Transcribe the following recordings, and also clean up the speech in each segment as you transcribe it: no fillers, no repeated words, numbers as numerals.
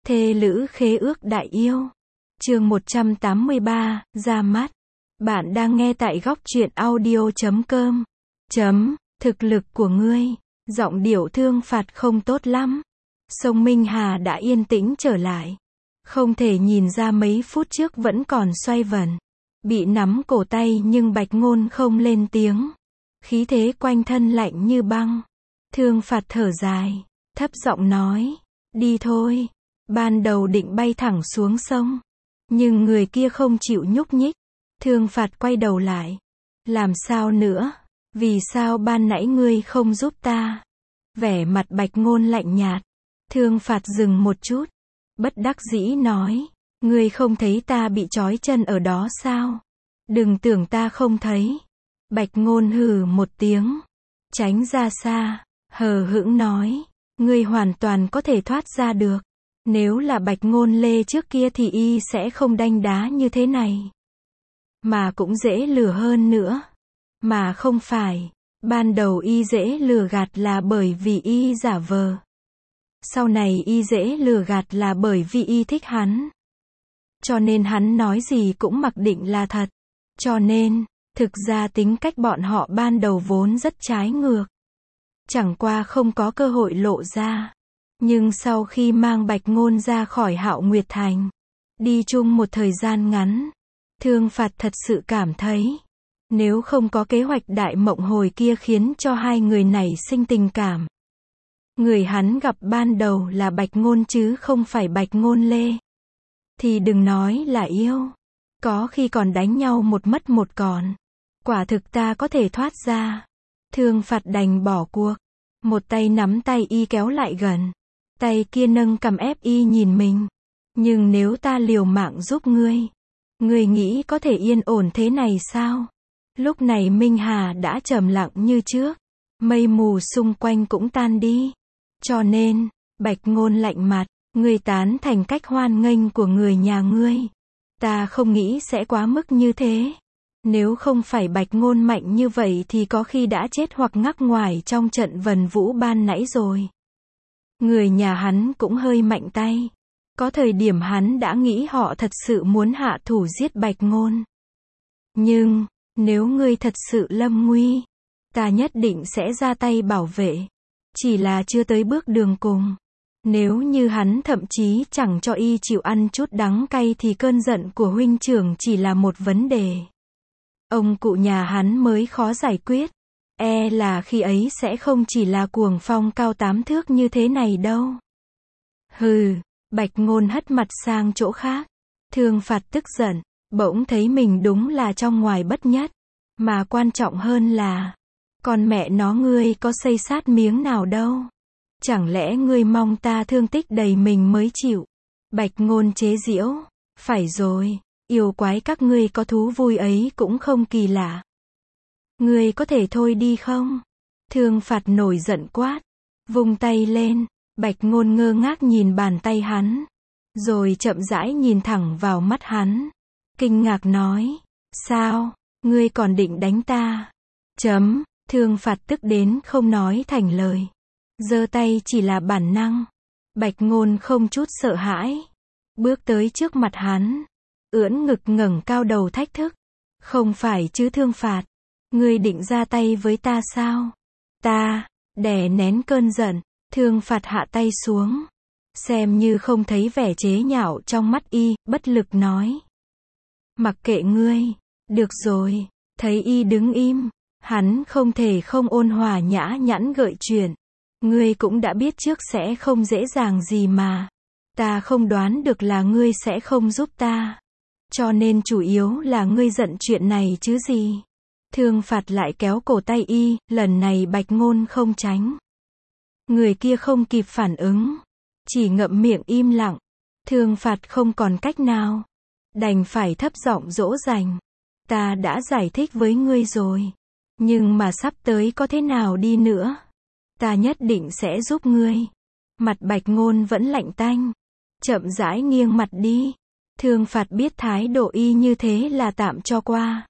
Thê lữ khế ước đại yêu. Chương 183, ra mắt. Bạn đang nghe tại góc truyện audio.com. Thực lực của ngươi. Giọng điệu Thương Phạt không tốt lắm. Sông Minh Hà đã yên tĩnh trở lại. Không thể nhìn ra mấy phút trước vẫn còn xoay vần. Bị nắm cổ tay nhưng Bạch Ngôn không lên tiếng. Khí thế quanh thân lạnh như băng. Thương Phạt thở dài, thấp giọng nói, đi thôi. Ban đầu định bay thẳng xuống sông. Nhưng người kia không chịu nhúc nhích. Thương Phạt quay đầu lại. Làm sao nữa? Vì sao ban nãy ngươi không giúp ta? Vẻ mặt Bạch Ngôn lạnh nhạt. Thương Phạt dừng một chút. Bất đắc dĩ nói. Ngươi không thấy ta bị trói chân ở đó sao? Đừng tưởng ta không thấy. Bạch Ngôn hừ một tiếng. Tránh ra xa. Hờ hững nói. Ngươi hoàn toàn có thể thoát ra được. Nếu là Bạch Ngôn Lê trước kia thì y sẽ không đanh đá như thế này. Mà cũng dễ lừa hơn nữa. Mà không phải. Ban đầu y dễ lừa gạt là bởi vì y giả vờ. Sau này y dễ lừa gạt là bởi vì y thích hắn. Cho nên hắn nói gì cũng mặc định là thật. Cho nên, thực ra tính cách bọn họ ban đầu vốn rất trái ngược. Chẳng qua không có cơ hội lộ ra. Nhưng sau khi mang Bạch Ngôn ra khỏi Hạo Nguyệt Thành, đi chung một thời gian ngắn, Thương Phạt thật sự cảm thấy, nếu không có kế hoạch đại mộng hồi kia khiến cho hai người này sinh tình cảm. Người hắn gặp ban đầu là Bạch Ngôn chứ không phải Bạch Ngôn Lê. Thì đừng nói là yêu. Có khi còn đánh nhau một mất một còn. Quả thực ta có thể thoát ra. Thương Phạt đành bỏ cuộc. Một tay nắm tay y kéo lại gần. Tay kia nâng cằm ép y nhìn mình. Nhưng nếu ta liều mạng giúp ngươi, ngươi nghĩ có thể yên ổn thế này sao? Lúc này Minh Hà đã trầm lặng như trước. Mây mù xung quanh cũng tan đi. Cho nên, Bạch Ngôn lạnh mặt, ngươi tán thành cách hoan nghênh của người nhà ngươi. Ta không nghĩ sẽ quá mức như thế. Nếu không phải Bạch Ngôn mạnh như vậy thì có khi đã chết hoặc ngắc ngoài trong trận vần vũ ban nãy rồi. Người nhà hắn cũng hơi mạnh tay. Có thời điểm hắn đã nghĩ họ thật sự muốn hạ thủ giết Bạch Ngôn. Nhưng, nếu ngươi thật sự lâm nguy, ta nhất định sẽ ra tay bảo vệ. Chỉ là chưa tới bước đường cùng. Nếu như hắn thậm chí chẳng cho y chịu ăn chút đắng cay thì cơn giận của huynh trưởng chỉ là một vấn đề. Ông cụ nhà hắn mới khó giải quyết. E là khi ấy sẽ không chỉ là cuồng phong cao 8 thước như thế này đâu. Hừ, Bạch Ngôn hất mặt sang chỗ khác. Thương Phạt tức giận, bỗng thấy mình đúng là trong ngoài bất nhất. Mà quan trọng hơn là, con mẹ nó ngươi có xây sát miếng nào đâu. Chẳng lẽ ngươi mong ta thương tích đầy mình mới chịu? Bạch Ngôn chế giễu. Phải rồi, yêu quái các ngươi có thú vui ấy cũng không kỳ lạ. Ngươi có thể thôi đi không? Thương Phạt nổi giận quát. Vung tay lên. Bạch Ngôn ngơ ngác nhìn bàn tay hắn. Rồi chậm rãi nhìn thẳng vào mắt hắn. Kinh ngạc nói. Sao? Ngươi còn định đánh ta? Thương Phạt tức đến không nói thành lời. Giơ tay chỉ là bản năng. Bạch Ngôn không chút sợ hãi. Bước tới trước mặt hắn. Ưỡn ngực ngẩng cao đầu thách thức. Không phải chứ Thương Phạt. Ngươi định ra tay với ta sao? Ta, đè nén cơn giận. Thương Phạt hạ tay xuống. Xem như không thấy vẻ chế nhạo trong mắt y, bất lực nói. Mặc kệ ngươi. Được rồi. Thấy y đứng im. Hắn không thể không ôn hòa nhã nhặn gợi chuyện. Ngươi cũng đã biết trước sẽ không dễ dàng gì mà. Ta không đoán được là ngươi sẽ không giúp ta. Cho nên chủ yếu là ngươi giận chuyện này chứ gì. Thương Phạt lại kéo cổ tay y, lần này Bạch Ngôn không tránh. Người kia không kịp phản ứng. Chỉ ngậm miệng im lặng. Thương Phạt không còn cách nào. Đành phải thấp giọng dỗ dành. Ta đã giải thích với ngươi rồi. Nhưng mà sắp tới có thế nào đi nữa. Ta nhất định sẽ giúp ngươi. Mặt Bạch Ngôn vẫn lạnh tanh. Chậm rãi nghiêng mặt đi. Thương Phạt biết thái độ y như thế là tạm cho qua.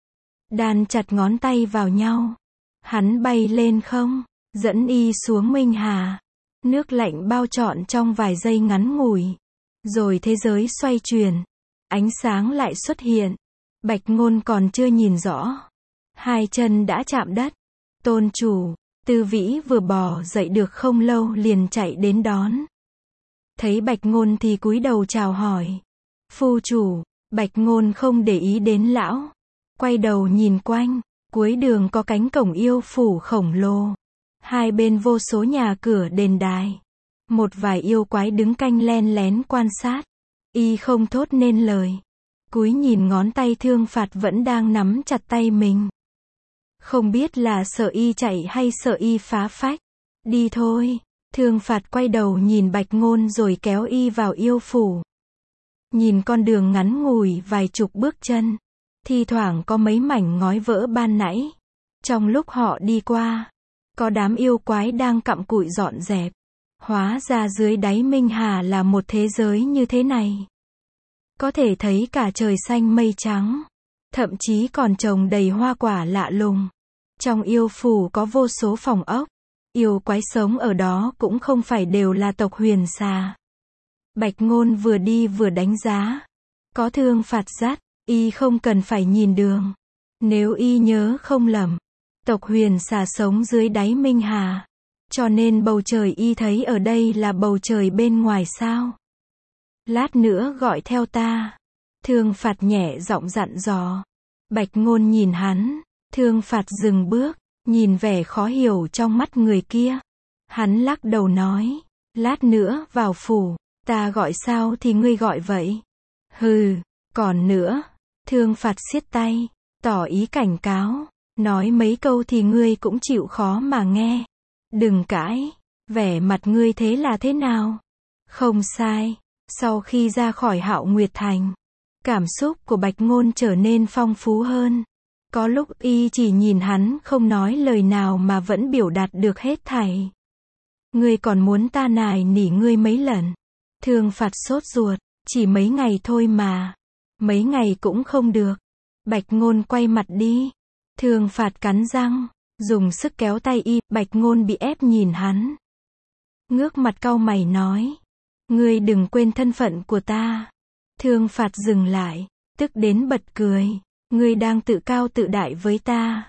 Đan chặt ngón tay vào nhau. Hắn bay lên không. Dẫn y xuống Minh Hà. Nước lạnh bao trọn trong vài giây ngắn ngủi. Rồi thế giới xoay chuyển. Ánh sáng lại xuất hiện. Bạch Ngôn còn chưa nhìn rõ. Hai chân đã chạm đất. Tôn chủ, Tư Vĩ vừa bò dậy được không lâu liền chạy đến đón. Thấy Bạch Ngôn thì cúi đầu chào hỏi. Phu chủ, Bạch Ngôn không để ý đến lão. Quay đầu nhìn quanh, cuối đường có cánh cổng yêu phủ khổng lồ. Hai bên vô số nhà cửa đền đài. Một vài yêu quái đứng canh len lén quan sát. Y không thốt nên lời. Cúi nhìn ngón tay Thương Phạt vẫn đang nắm chặt tay mình. Không biết là sợ y chạy hay sợ y phá phách. Đi thôi. Thương Phạt quay đầu nhìn Bạch Ngôn rồi kéo y vào yêu phủ. Nhìn con đường ngắn ngủi vài chục bước chân. Thi thoảng có mấy mảnh ngói vỡ ban nãy. Trong lúc họ đi qua, có đám yêu quái đang cặm cụi dọn dẹp. Hóa ra dưới đáy Minh Hà là một thế giới như thế này. Có thể thấy cả trời xanh mây trắng. Thậm chí còn trồng đầy hoa quả lạ lùng. Trong yêu phủ có vô số phòng ốc. Yêu quái sống ở đó cũng không phải đều là tộc Huyền Xà. Bạch Ngôn vừa đi vừa đánh giá. Có Thương Phạt dắt, y không cần phải nhìn đường. Nếu y nhớ không lầm, tộc Huyền Xà sống dưới đáy Minh Hà. Cho nên bầu trời y thấy ở đây là bầu trời bên ngoài sao. Lát nữa gọi theo ta. Thương Phạt nhẹ giọng dặn dò. Bạch Ngôn nhìn hắn. Thương Phạt dừng bước, nhìn vẻ khó hiểu trong mắt người kia. Hắn lắc đầu nói. Lát nữa vào phủ, ta gọi sao thì ngươi gọi vậy. Hừ, còn nữa. Thương Phạt siết tay, tỏ ý cảnh cáo. Nói mấy câu thì ngươi cũng chịu khó mà nghe. Đừng cãi. Vẻ mặt ngươi thế là thế nào? Không sai. Sau khi ra khỏi Hạo Nguyệt Thành, cảm xúc của Bạch Ngôn trở nên phong phú hơn. Có lúc y chỉ nhìn hắn không nói lời nào mà vẫn biểu đạt được hết thảy. Ngươi còn muốn ta nài nỉ ngươi mấy lần? Thương Phạt sốt ruột, chỉ mấy ngày thôi mà. Mấy ngày cũng không được. Bạch Ngôn quay mặt đi. Thương Phạt cắn răng, dùng sức kéo tay y. Bạch Ngôn bị ép nhìn hắn. Ngước mặt cau mày nói. Ngươi đừng quên thân phận của ta. Thương Phạt dừng lại, tức đến bật cười. Ngươi đang tự cao tự đại với ta.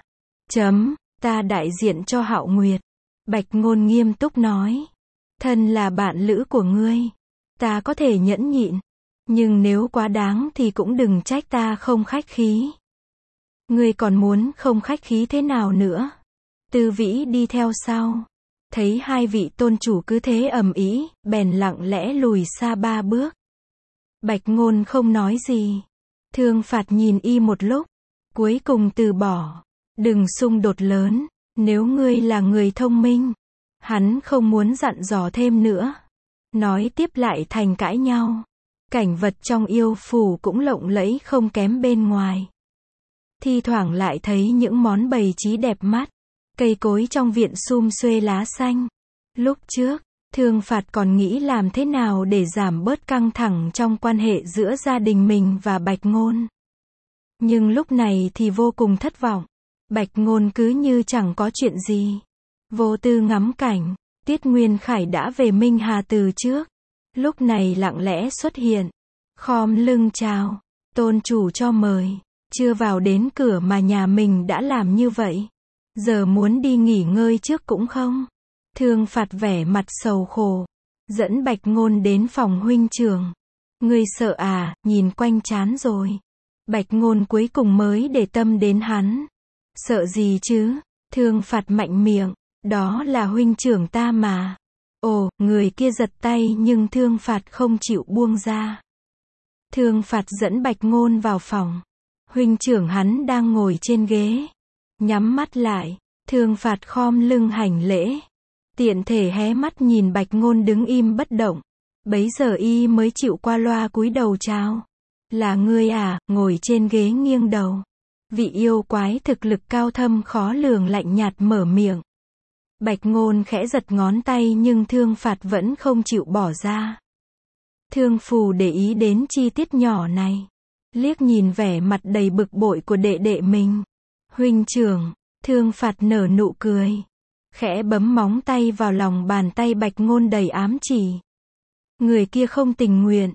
Ta đại diện cho Hạo Nguyệt. Bạch Ngôn nghiêm túc nói. Thân là bạn lữ của ngươi, ta có thể nhẫn nhịn. Nhưng nếu quá đáng thì cũng đừng trách ta không khách khí. Ngươi còn muốn không khách khí thế nào nữa? Tư Vĩ đi theo sau. Thấy hai vị tôn chủ cứ thế ầm ĩ, bèn lặng lẽ lùi xa 3 bước. Bạch Ngôn không nói gì. Thương Phạt nhìn y một lúc, cuối cùng từ bỏ. Đừng xung đột lớn, nếu ngươi là người thông minh. Hắn không muốn dặn dò thêm nữa. Nói tiếp lại thành cãi nhau. Cảnh vật trong yêu phủ cũng lộng lẫy không kém bên ngoài. Thi thoảng lại thấy những món bày trí đẹp mắt. Cây cối trong viện sum xuê lá xanh. Lúc trước, Thương Phạt còn nghĩ làm thế nào để giảm bớt căng thẳng trong quan hệ giữa gia đình mình và Bạch Ngôn. Nhưng lúc này thì vô cùng thất vọng. Bạch Ngôn cứ như chẳng có chuyện gì. Vô tư ngắm cảnh. Tiết Nguyên Khải đã về Minh Hà từ trước. Lúc này lặng lẽ xuất hiện. Khom lưng chào. Tôn chủ cho mời. Chưa vào đến cửa mà nhà mình đã làm như vậy. Giờ muốn đi nghỉ ngơi trước cũng không. Thương Phạt vẻ mặt sầu khổ. Dẫn Bạch Ngôn đến phòng huynh trưởng. Ngươi sợ à, nhìn quanh chán rồi. Bạch Ngôn cuối cùng mới để tâm đến hắn. Sợ gì chứ? Thương Phạt mạnh miệng. Đó là huynh trưởng ta mà. Ồ, người kia giật tay nhưng Thương Phạt không chịu buông ra. Thương Phạt dẫn Bạch Ngôn vào phòng. Huynh trưởng hắn đang ngồi trên ghế. Nhắm mắt lại. Thương Phạt khom lưng hành lễ. Tiện thể hé mắt nhìn Bạch Ngôn đứng im bất động. Bấy giờ y mới chịu qua loa cúi đầu chào. Là ngươi à? Ngồi trên ghế nghiêng đầu. Vị yêu quái thực lực cao thâm khó lường lạnh nhạt mở miệng. Bạch Ngôn khẽ giật ngón tay nhưng Thương Phạt vẫn không chịu bỏ ra. Thương phù để ý đến chi tiết nhỏ này. Liếc nhìn vẻ mặt đầy bực bội của đệ đệ mình. Huynh trưởng. Thương Phạt nở nụ cười. Khẽ bấm móng tay vào lòng bàn tay Bạch Ngôn đầy ám chỉ. Người kia không tình nguyện.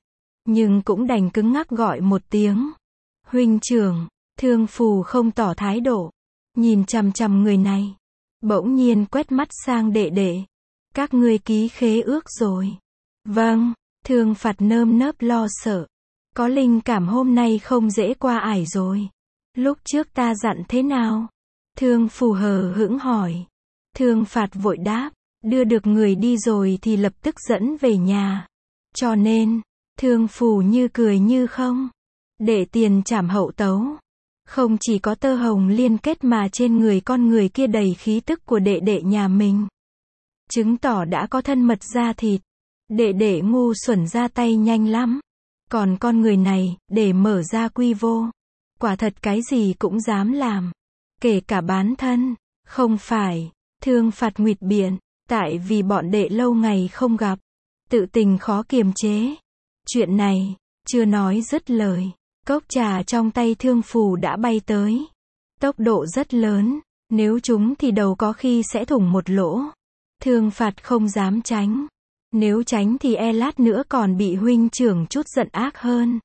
nhưng cũng đành cứng ngắc gọi một tiếng. Huynh trưởng, Thương Phù không tỏ thái độ, nhìn chằm chằm người này. Bỗng nhiên quét mắt sang đệ đệ. Các ngươi ký khế ước rồi. Vâng, Thương Phạt nơm nớp lo sợ. Có linh cảm hôm nay không dễ qua ải rồi. Lúc trước ta dặn thế nào? Thương Phù hờ hững hỏi. Thương Phạt vội đáp, đưa được người đi rồi thì lập tức dẫn về nhà. Cho nên, Thương Phù như cười như không. Để tiền trảm hậu tấu. Không chỉ có tơ hồng liên kết mà trên người con người kia đầy khí tức của đệ đệ nhà mình. Chứng tỏ đã có thân mật da thịt. Đệ đệ ngu xuẩn ra tay nhanh lắm. Còn con người này, để mở ra quy vô. Quả thật cái gì cũng dám làm. Kể cả bán thân. Không phải. Thương Phạt nguỵt biện. Tại vì bọn đệ lâu ngày không gặp. Tự tình khó kiềm chế. Chuyện này, chưa nói dứt lời. Cốc trà trong tay Thương Phù đã bay tới. Tốc độ rất lớn. Nếu chúng thì đầu có khi sẽ thủng một lỗ. Thương Phạt không dám tránh. Nếu tránh thì lát nữa còn bị huynh trưởng chút giận ác hơn.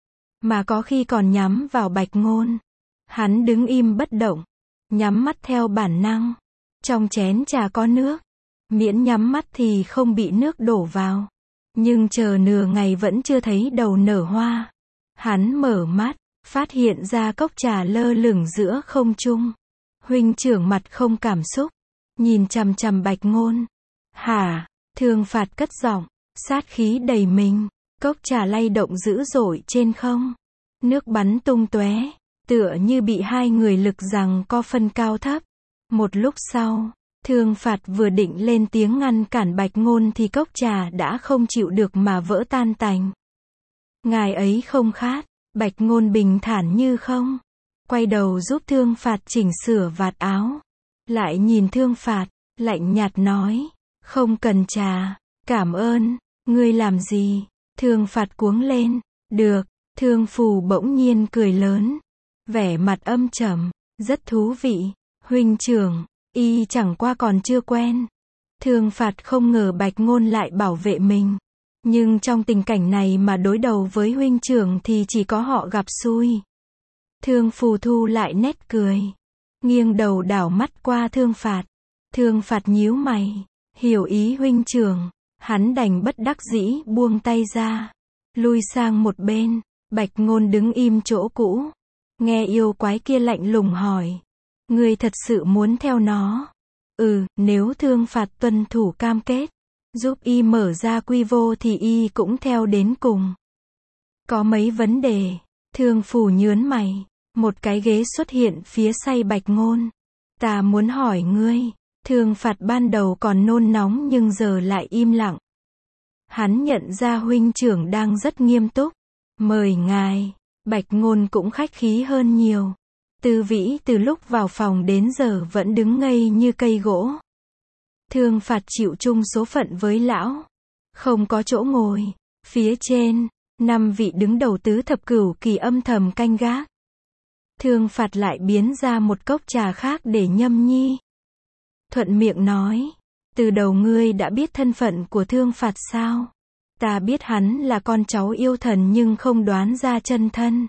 Mà có khi còn nhắm vào Bạch Ngôn. Hắn đứng im bất động. Nhắm mắt theo bản năng. Trong chén trà có nước. Miễn nhắm mắt thì không bị nước đổ vào. Nhưng chờ nửa ngày vẫn chưa thấy đầu nở hoa. Hắn mở mắt, phát hiện ra cốc trà lơ lửng giữa không trung. Huynh trưởng mặt không cảm xúc. Nhìn chằm chằm Bạch Ngôn. Hả? Thương Phạt cất giọng, sát khí đầy mình. Cốc trà lay động dữ dội trên không. Nước bắn tung tóe, tựa như bị hai người lực giằng co phân cao thấp. Một lúc sau, Thương Phạt vừa định lên tiếng ngăn cản Bạch Ngôn thì cốc trà đã không chịu được mà vỡ tan tành. Ngài ấy không khát. Bạch Ngôn bình thản như không. Quay đầu giúp Thương Phạt chỉnh sửa vạt áo. Lại nhìn Thương Phạt, lạnh nhạt nói. Không cần trà. Cảm ơn. Ngươi làm gì? Thương Phạt cuống lên. Được. Thương Phù bỗng nhiên cười lớn. Vẻ mặt âm trầm. Rất thú vị. Huynh trưởng, y chẳng qua còn chưa quen. Thương Phạt không ngờ Bạch Ngôn lại bảo vệ mình. Nhưng trong tình cảnh này mà đối đầu với huynh trưởng thì chỉ có họ gặp xui. Thương Phù thu lại nét cười. Nghiêng đầu đảo mắt qua Thương Phạt. Thương Phạt nhíu mày. Hiểu ý huynh trưởng. Hắn đành bất đắc dĩ buông tay ra. Lui sang một bên. Bạch Ngôn đứng im chỗ cũ. Nghe yêu quái kia lạnh lùng hỏi. Ngươi thật sự muốn theo nó? Nếu Thương Phạt tuân thủ cam kết. Giúp y mở ra quy vô thì y cũng theo đến cùng. Có mấy vấn đề. Thương Phù nhớn mày. Một cái ghế xuất hiện phía say Bạch Ngôn. Ta muốn hỏi ngươi. Thương Phạt ban đầu còn nôn nóng nhưng giờ lại im lặng. Hắn nhận ra huynh trưởng đang rất nghiêm túc. Mời ngài. Bạch Ngôn cũng khách khí hơn nhiều. Tư Vĩ từ lúc vào phòng đến giờ vẫn đứng ngây như cây gỗ. Thương Phạt chịu chung số phận với lão. Không có chỗ ngồi. Phía trên, 5 vị đứng đầu tứ thập cửu kỳ âm thầm canh gác. Thương Phạt lại biến ra một cốc trà khác để nhâm nhi. Thuận miệng nói. Từ đầu ngươi đã biết thân phận của Thương Phạt sao? Ta biết hắn là con cháu yêu thần nhưng không đoán ra chân thân.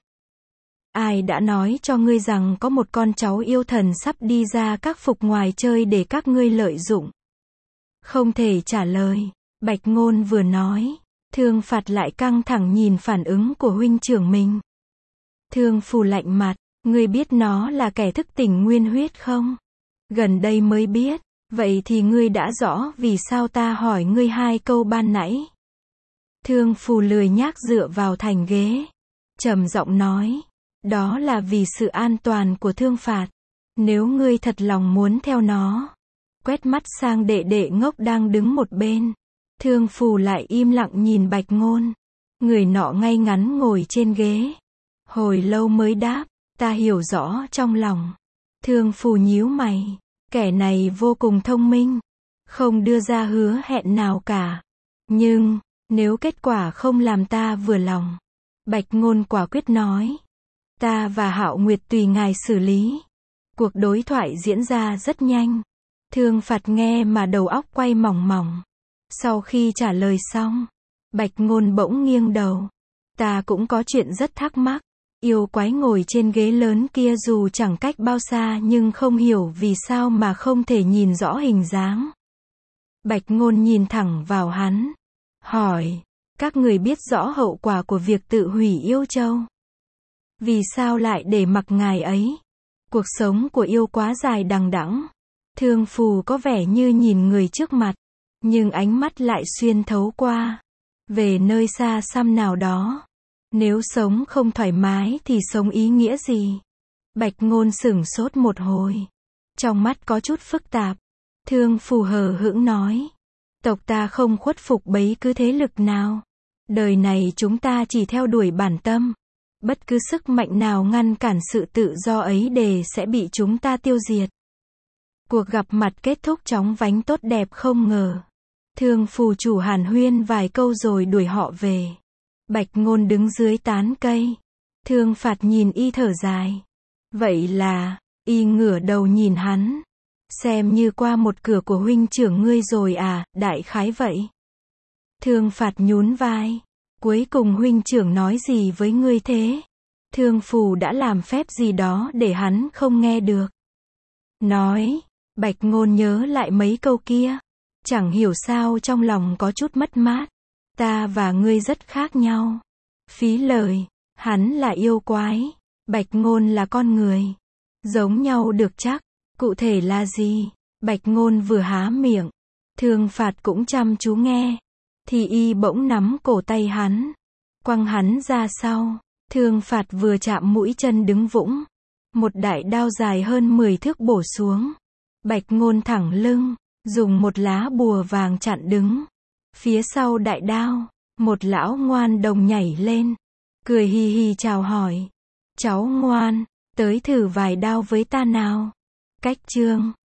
Ai đã nói cho ngươi rằng có một con cháu yêu thần sắp đi ra các phục ngoài chơi để các ngươi lợi dụng? Không thể trả lời. Bạch Ngôn vừa nói. Thương Phạt lại căng thẳng nhìn phản ứng của huynh trưởng mình. Thương Phù lạnh mặt. Ngươi biết nó là kẻ thức tỉnh nguyên huyết không? Gần đây mới biết. Vậy thì ngươi đã rõ vì sao ta hỏi ngươi 2 câu ban nãy. Thương Phù lười nhác dựa vào thành ghế. Trầm giọng nói. Đó là vì sự an toàn của Thương Phạt. Nếu ngươi thật lòng muốn theo nó. Quét mắt sang đệ đệ ngốc đang đứng một bên. Thương Phù lại im lặng nhìn Bạch Ngôn. Người nọ ngay ngắn ngồi trên ghế. Hồi lâu mới đáp. Ta hiểu rõ trong lòng. Thương Phù nhíu mày. Kẻ này vô cùng thông minh. Không đưa ra hứa hẹn nào cả. Nhưng, nếu kết quả không làm ta vừa lòng. Bạch Ngôn quả quyết nói. Ta và Hạo Nguyệt tùy ngài xử lý. Cuộc đối thoại diễn ra rất nhanh. Thương Phạt nghe mà đầu óc quay mòng mòng. Sau khi trả lời xong, Bạch Ngôn bỗng nghiêng đầu. Ta cũng có chuyện rất thắc mắc. Yêu quái ngồi trên ghế lớn kia dù chẳng cách bao xa nhưng không hiểu vì sao mà không thể nhìn rõ hình dáng. Bạch Ngôn nhìn thẳng vào hắn. Hỏi, các người biết rõ hậu quả của việc tự hủy yêu châu. Vì sao lại để mặc ngài ấy? Cuộc sống của yêu quá dài đằng đẵng. Thương phù có vẻ như nhìn người trước mặt, nhưng ánh mắt lại xuyên thấu qua. Về nơi xa xăm nào đó. Nếu sống không thoải mái thì sống ý nghĩa gì? Bạch Ngôn sửng sốt một hồi. Trong mắt có chút phức tạp. Thương phù hờ hững nói. Tộc ta không khuất phục bất cứ thế lực nào. Đời này chúng ta chỉ theo đuổi bản tâm. Bất cứ sức mạnh nào ngăn cản sự tự do ấy đều sẽ bị chúng ta tiêu diệt. Cuộc gặp mặt kết thúc chóng vánh tốt đẹp không ngờ. Thương phù chủ hàn huyên vài câu rồi đuổi họ về. Bạch Ngôn đứng dưới tán cây. Thương Phạt nhìn y thở dài. Vậy là, y ngửa đầu nhìn hắn. Xem như qua một cửa của huynh trưởng ngươi rồi à, đại khái vậy. Thương Phạt nhún vai. Cuối cùng huynh trưởng nói gì với ngươi thế? Thương phù đã làm phép gì đó để hắn không nghe được. Nói, Bạch Ngôn nhớ lại mấy câu kia. Chẳng hiểu sao trong lòng có chút mất mát. Ta và ngươi rất khác nhau. Phí lời, hắn là yêu quái, Bạch Ngôn là con người. Giống nhau được chắc, cụ thể là gì? Bạch Ngôn vừa há miệng, Thương Phạt cũng chăm chú nghe. Thì y bỗng nắm cổ tay hắn, quăng hắn ra sau. Thương Phạt vừa chạm mũi chân đứng vững. Một đại đao dài hơn 10 thước bổ xuống. Bạch Ngôn thẳng lưng, dùng một lá bùa vàng chặn đứng. Phía sau đại đao, một lão ngoan đồng nhảy lên, cười hi hi chào hỏi. Cháu ngoan, tới thử vài đao với ta nào. Cách chương